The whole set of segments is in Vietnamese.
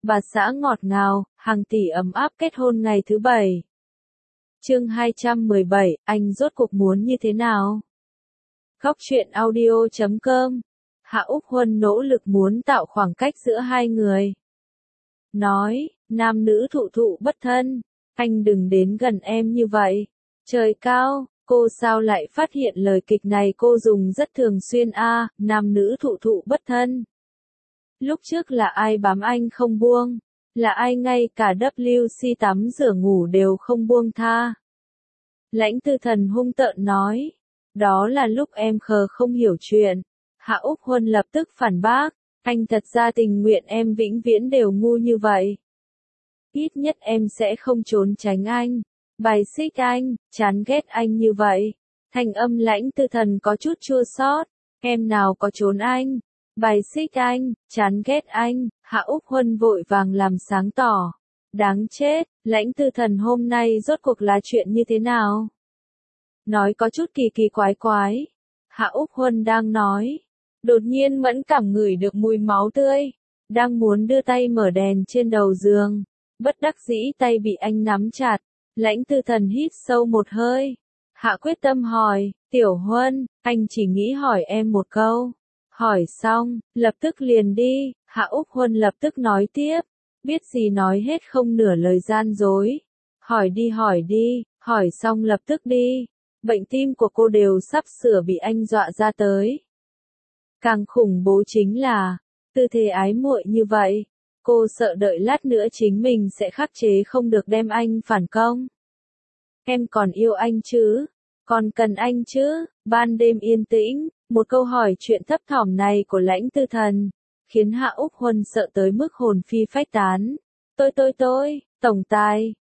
bà xã ngọt ngào, hàng tỷ ấm áp kết hôn ngày thứ 7. Chương 217, anh rốt cuộc muốn như thế nào? Góc truyện audio.com. Hạ Úc Huân nỗ lực muốn tạo khoảng cách giữa hai người. Nói, nam nữ thụ thụ bất thân, anh đừng đến gần em như vậy. Trời cao, cô sao lại phát hiện lời kịch này cô dùng rất thường xuyên nam nữ thụ thụ bất thân. Lúc trước là ai bám anh không buông, là ai ngay cả WC tắm rửa ngủ đều không buông tha. Lãnh Tư Thần hung tợn nói, đó là lúc em khờ không hiểu chuyện. Hạ Úc Huân lập tức phản bác, anh thật ra tình nguyện em vĩnh viễn đều ngu như vậy. Ít nhất em sẽ không trốn tránh anh, bài xích anh, chán ghét anh như vậy. Thanh âm Lãnh Tư Thần có chút chua xót, em nào có trốn anh, bài xích anh, chán ghét anh. Hạ Úc Huân vội vàng làm sáng tỏ. Đáng chết, Lãnh Tư Thần hôm nay rốt cuộc là chuyện như thế nào? Nói có chút kỳ kỳ quái quái. Hạ Úc Huân đang nói, đột nhiên mẫn cảm ngửi được mùi máu tươi, đang muốn đưa tay mở đèn trên đầu giường, bất đắc dĩ tay bị anh nắm chặt. Lãnh Tư Thần hít sâu một hơi, hạ quyết tâm hỏi, Tiểu Huân, anh chỉ nghĩ hỏi em một câu. Hỏi xong, lập tức liền đi. Hạ Úc Huân lập tức nói tiếp, biết gì nói hết không nửa lời gian dối. Hỏi đi, hỏi xong lập tức đi. Bệnh tim của cô đều sắp sửa bị anh dọa ra tới. Càng khủng bố chính là, tư thế ái muội như vậy, cô sợ đợi lát nữa chính mình sẽ khắc chế không được đem anh phản công. Em còn yêu anh chứ? Còn cần anh chứ? Ban đêm yên tĩnh, một câu hỏi chuyện thấp thỏm này của Lãnh Tư Thần, khiến Hạ Úc Huân sợ tới mức hồn phi phách tán. Tôi, tổng tài,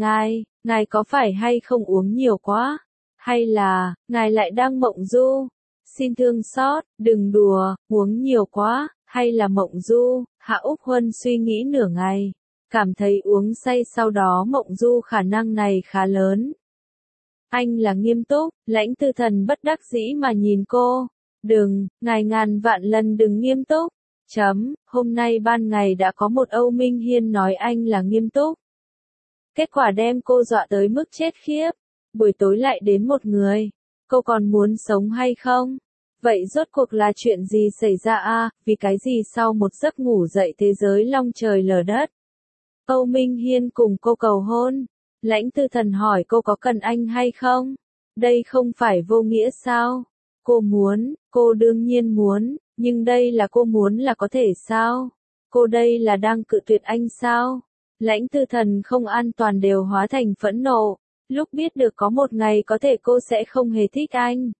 ngài có phải hay không uống nhiều quá? Hay là, ngài lại đang mộng du? Xin thương xót, đừng đùa, uống nhiều quá, hay là mộng du? Hạ Úc Huân suy nghĩ nửa ngày, cảm thấy uống say sau đó mộng du khả năng này khá lớn. Anh là nghiêm túc, Lãnh Tư Thần bất đắc dĩ mà nhìn cô. Đừng, ngài ngàn vạn lần đừng nghiêm túc. Hôm nay ban ngày đã có một Âu Minh Hiên nói anh là nghiêm túc. Kết quả đem cô dọa tới mức chết khiếp. Buổi tối lại đến một người. Cô còn muốn sống hay không? Vậy rốt cuộc là chuyện gì xảy ra vì cái gì sau một giấc ngủ dậy thế giới long trời lở đất? Âu Minh Hiên cùng cô cầu hôn. Lãnh Tư Thần hỏi cô có cần anh hay không? Đây không phải vô nghĩa sao? Cô muốn, cô đương nhiên muốn, nhưng đây là cô muốn là có thể sao? Cô đây là đang cự tuyệt anh sao? Lãnh Tư Thần không an toàn đều hóa thành phẫn nộ, lúc biết được có một ngày có thể cô sẽ không hề thích anh.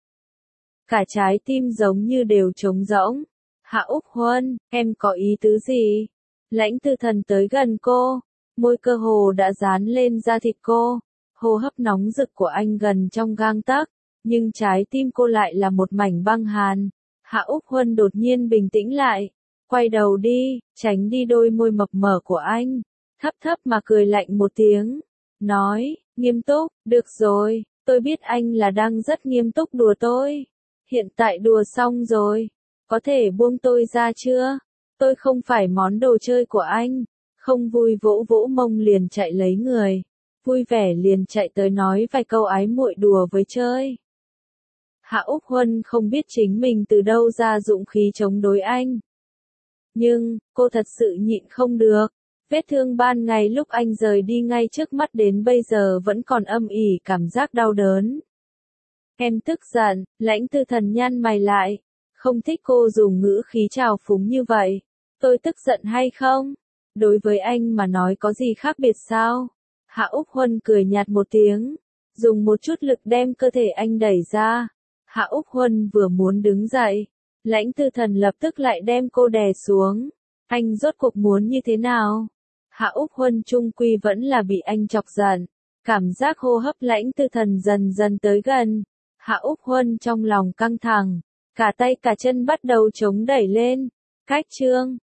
Cả trái tim giống như đều trống rỗng. Hạ Úc Huân, em có ý tứ gì? Lãnh Tư Thần tới gần cô, môi cơ hồ đã dán lên da thịt cô, hô hấp nóng rực của anh gần trong gang tấc, nhưng trái tim cô lại là một mảnh băng hàn. Hạ Úc Huân đột nhiên bình tĩnh lại, quay đầu đi, tránh đi đôi môi mập mờ của anh, thấp mà cười lạnh một tiếng, nói, nghiêm túc, được rồi, tôi biết anh là đang rất nghiêm túc đùa tôi. Hiện tại đùa xong rồi, có thể buông tôi ra chưa? Tôi không phải món đồ chơi của anh. Không vui vỗ vỗ mông liền chạy lấy người, vui vẻ liền chạy tới nói vài câu ái muội đùa với chơi. Hạ Úc Huân không biết chính mình từ đâu ra dũng khí chống đối anh. Nhưng, cô thật sự nhịn không được. Vết thương ban ngày lúc anh rời đi ngay trước mắt đến bây giờ vẫn còn âm ỉ cảm giác đau đớn. Em tức giận, Lãnh Tư Thần nhăn mày lại. Không thích cô dùng ngữ khí trào phúng như vậy. Tôi tức giận hay không? Đối với anh mà nói có gì khác biệt sao? Hạ Úc Huân cười nhạt một tiếng, dùng một chút lực đem cơ thể anh đẩy ra. Hạ Úc Huân vừa muốn đứng dậy, Lãnh Tư Thần lập tức lại đem cô đè xuống. Anh rốt cuộc muốn như thế nào? Hạ Úc Huân chung quy vẫn là bị anh chọc giận. Cảm giác hô hấp Lãnh Tư Thần dần dần tới gần. Hạ Úc Huân trong lòng căng thẳng, cả tay cả chân bắt đầu chống đẩy lên. Cách chương